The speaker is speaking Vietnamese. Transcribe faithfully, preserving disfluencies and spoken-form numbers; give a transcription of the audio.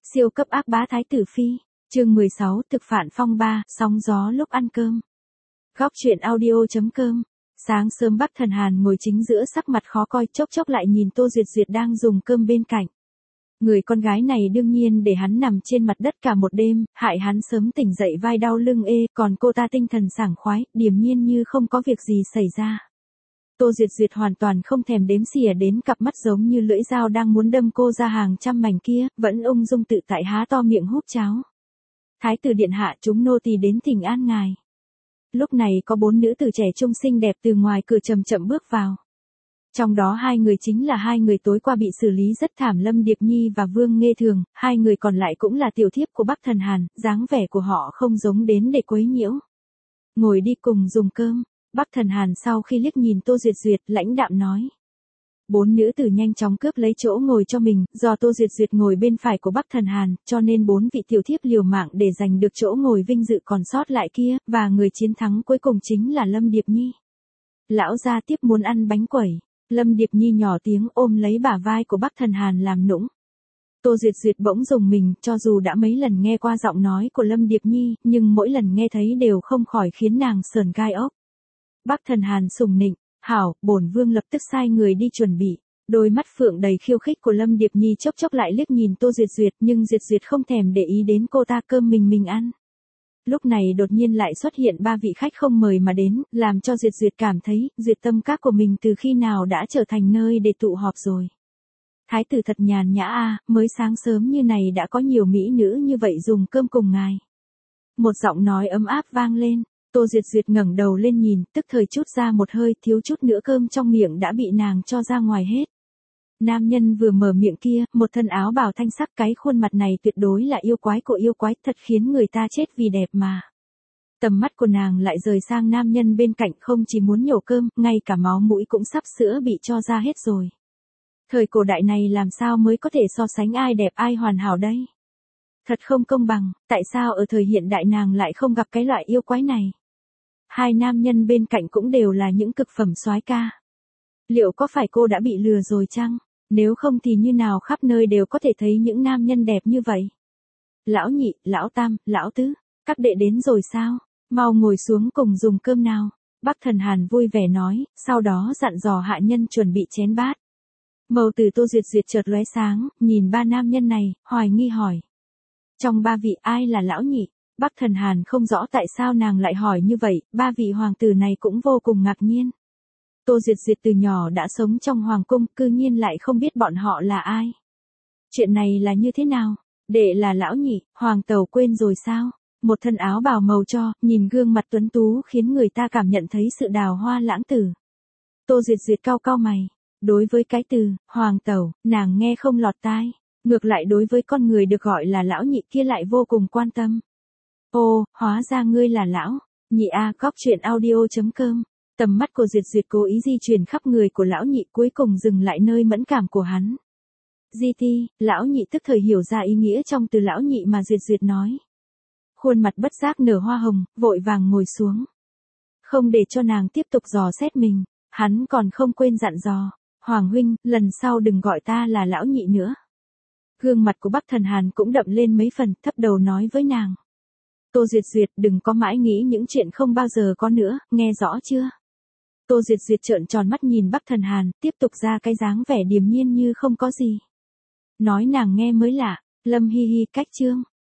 Siêu cấp ác bá Thái tử Phi, chương mười sáu, thực phản phong ba, sóng gió lúc ăn cơm. Góc truyện audio.com. Sáng sớm Bắc Thần Hàn ngồi chính giữa sắc mặt khó coi, chốc chốc lại nhìn Tô Duyệt Duyệt đang dùng cơm bên cạnh. Người con gái này đương nhiên để hắn nằm trên mặt đất cả một đêm, hại hắn sớm tỉnh dậy vai đau lưng ê, còn cô ta tinh thần sảng khoái, điềm nhiên như không có việc gì xảy ra. Tô Duyệt Duyệt hoàn toàn không thèm đếm xỉa đến cặp mắt giống như lưỡi dao đang muốn đâm cô ra hàng trăm mảnh kia, vẫn ung dung tự tại há to miệng húp cháo. Thái tử điện hạ, chúng nô tỳ đến thỉnh an ngài. Lúc này có bốn nữ tử trẻ trung xinh đẹp từ ngoài cửa chậm chậm bước vào. Trong đó hai người chính là hai người tối qua bị xử lý rất thảm, Lâm Điệp Nhi và Vương Nghê Thường, hai người còn lại cũng là tiểu thiếp của Bắc Thần Hàn, dáng vẻ của họ không giống đến để quấy nhiễu. Ngồi đi cùng dùng cơm. Bắc Thần Hàn sau khi liếc nhìn Tô Duyệt Duyệt, lãnh đạm nói. Bốn nữ tử nhanh chóng cướp lấy chỗ ngồi cho mình, do Tô Duyệt Duyệt ngồi bên phải của Bắc Thần Hàn, cho nên bốn vị tiểu thiếp liều mạng để giành được chỗ ngồi vinh dự còn sót lại kia, và người chiến thắng cuối cùng chính là Lâm Điệp Nhi. Lão gia tiếp muốn ăn bánh quẩy. Lâm Điệp Nhi nhỏ tiếng ôm lấy bả vai của Bắc Thần Hàn làm nũng. Tô Duyệt Duyệt bỗng rùng mình, cho dù đã mấy lần nghe qua giọng nói của Lâm Điệp Nhi, nhưng mỗi lần nghe thấy đều không khỏi khiến nàng sờn gai ốc. Bắc Thần Hàn sùng nịnh, hảo, bổn vương lập tức sai người đi chuẩn bị. Đôi mắt phượng đầy khiêu khích của Lâm Điệp Nhi chốc chốc lại liếc nhìn Tô Duyệt Duyệt, nhưng Duyệt Duyệt không thèm để ý đến cô ta, cơm mình mình ăn. Lúc này đột nhiên lại xuất hiện ba vị khách không mời mà đến, làm cho Duyệt Duyệt cảm thấy, Duyệt tâm các của mình từ khi nào đã trở thành nơi để tụ họp rồi. Thái tử thật nhàn nhã a, mới sáng sớm như này đã có nhiều mỹ nữ như vậy dùng cơm cùng ngài. Một giọng nói ấm áp vang lên. Tô Duyệt Duyệt ngẩng đầu lên nhìn, tức thời chút ra một hơi, thiếu chút nữa cơm trong miệng đã bị nàng cho ra ngoài hết. Nam nhân vừa mở miệng kia, một thân áo bào thanh sắc, cái khuôn mặt này tuyệt đối là yêu quái của yêu quái, thật khiến người ta chết vì đẹp mà. Tầm mắt của nàng lại rời sang nam nhân bên cạnh, không chỉ muốn nhổ cơm, ngay cả máu mũi cũng sắp sửa bị cho ra hết rồi. Thời cổ đại này làm sao mới có thể so sánh ai đẹp ai hoàn hảo đây? Thật không công bằng, tại sao ở thời hiện đại nàng lại không gặp cái loại yêu quái này? Hai nam nhân bên cạnh cũng đều là những cực phẩm soái ca. Liệu có phải cô đã bị lừa rồi chăng? Nếu không thì như nào khắp nơi đều có thể thấy những nam nhân đẹp như vậy? Lão nhị, lão tam, lão tứ, các đệ đến rồi sao? Mau ngồi xuống cùng dùng cơm nào. Bắc Thần Hàn vui vẻ nói, sau đó dặn dò hạ nhân chuẩn bị chén bát. Màu từ Tô Duyệt Duyệt chợt lóe sáng, nhìn ba nam nhân này, hoài nghi hỏi. Trong ba vị ai là lão nhị? Bắc Thần Hàn không rõ tại sao nàng lại hỏi như vậy, ba vị hoàng tử này cũng vô cùng ngạc nhiên. Tô Duyệt Duyệt từ nhỏ đã sống trong hoàng cung, cư nhiên lại không biết bọn họ là ai. Chuyện này là như thế nào? Đệ là lão nhị, hoàng tẩu quên rồi sao? Một thân áo bào màu cho, nhìn gương mặt tuấn tú khiến người ta cảm nhận thấy sự đào hoa lãng tử. Tô Duyệt Duyệt cau cau mày. Đối với cái từ, hoàng tẩu, nàng nghe không lọt tai. Ngược lại đối với con người được gọi là lão nhị kia lại vô cùng quan tâm. Ồ, hóa ra ngươi là lão nhị a. Góc truyện audio.com. Tầm mắt của Duyệt Duyệt cố ý di chuyển khắp người của lão nhị, cuối cùng dừng lại nơi mẫn cảm của hắn. Di ti, lão nhị tức thời hiểu ra ý nghĩa trong từ lão nhị mà Duyệt Duyệt nói. Khuôn mặt bất giác nở hoa hồng, vội vàng ngồi xuống. Không để cho nàng tiếp tục dò xét mình, hắn còn không quên dặn dò. Hoàng huynh, lần sau đừng gọi ta là lão nhị nữa. Gương mặt của Bắc Thần Hàn cũng đậm lên mấy phần, thấp đầu nói với nàng. Tô Duyệt Duyệt, đừng có mãi nghĩ những chuyện không bao giờ có nữa, nghe rõ chưa? Tô Duyệt Duyệt trợn tròn mắt nhìn Bắc Thần Hàn, tiếp tục ra cái dáng vẻ điềm nhiên như không có gì. Nói nàng nghe mới lạ. Lâm hi hi, cách chương.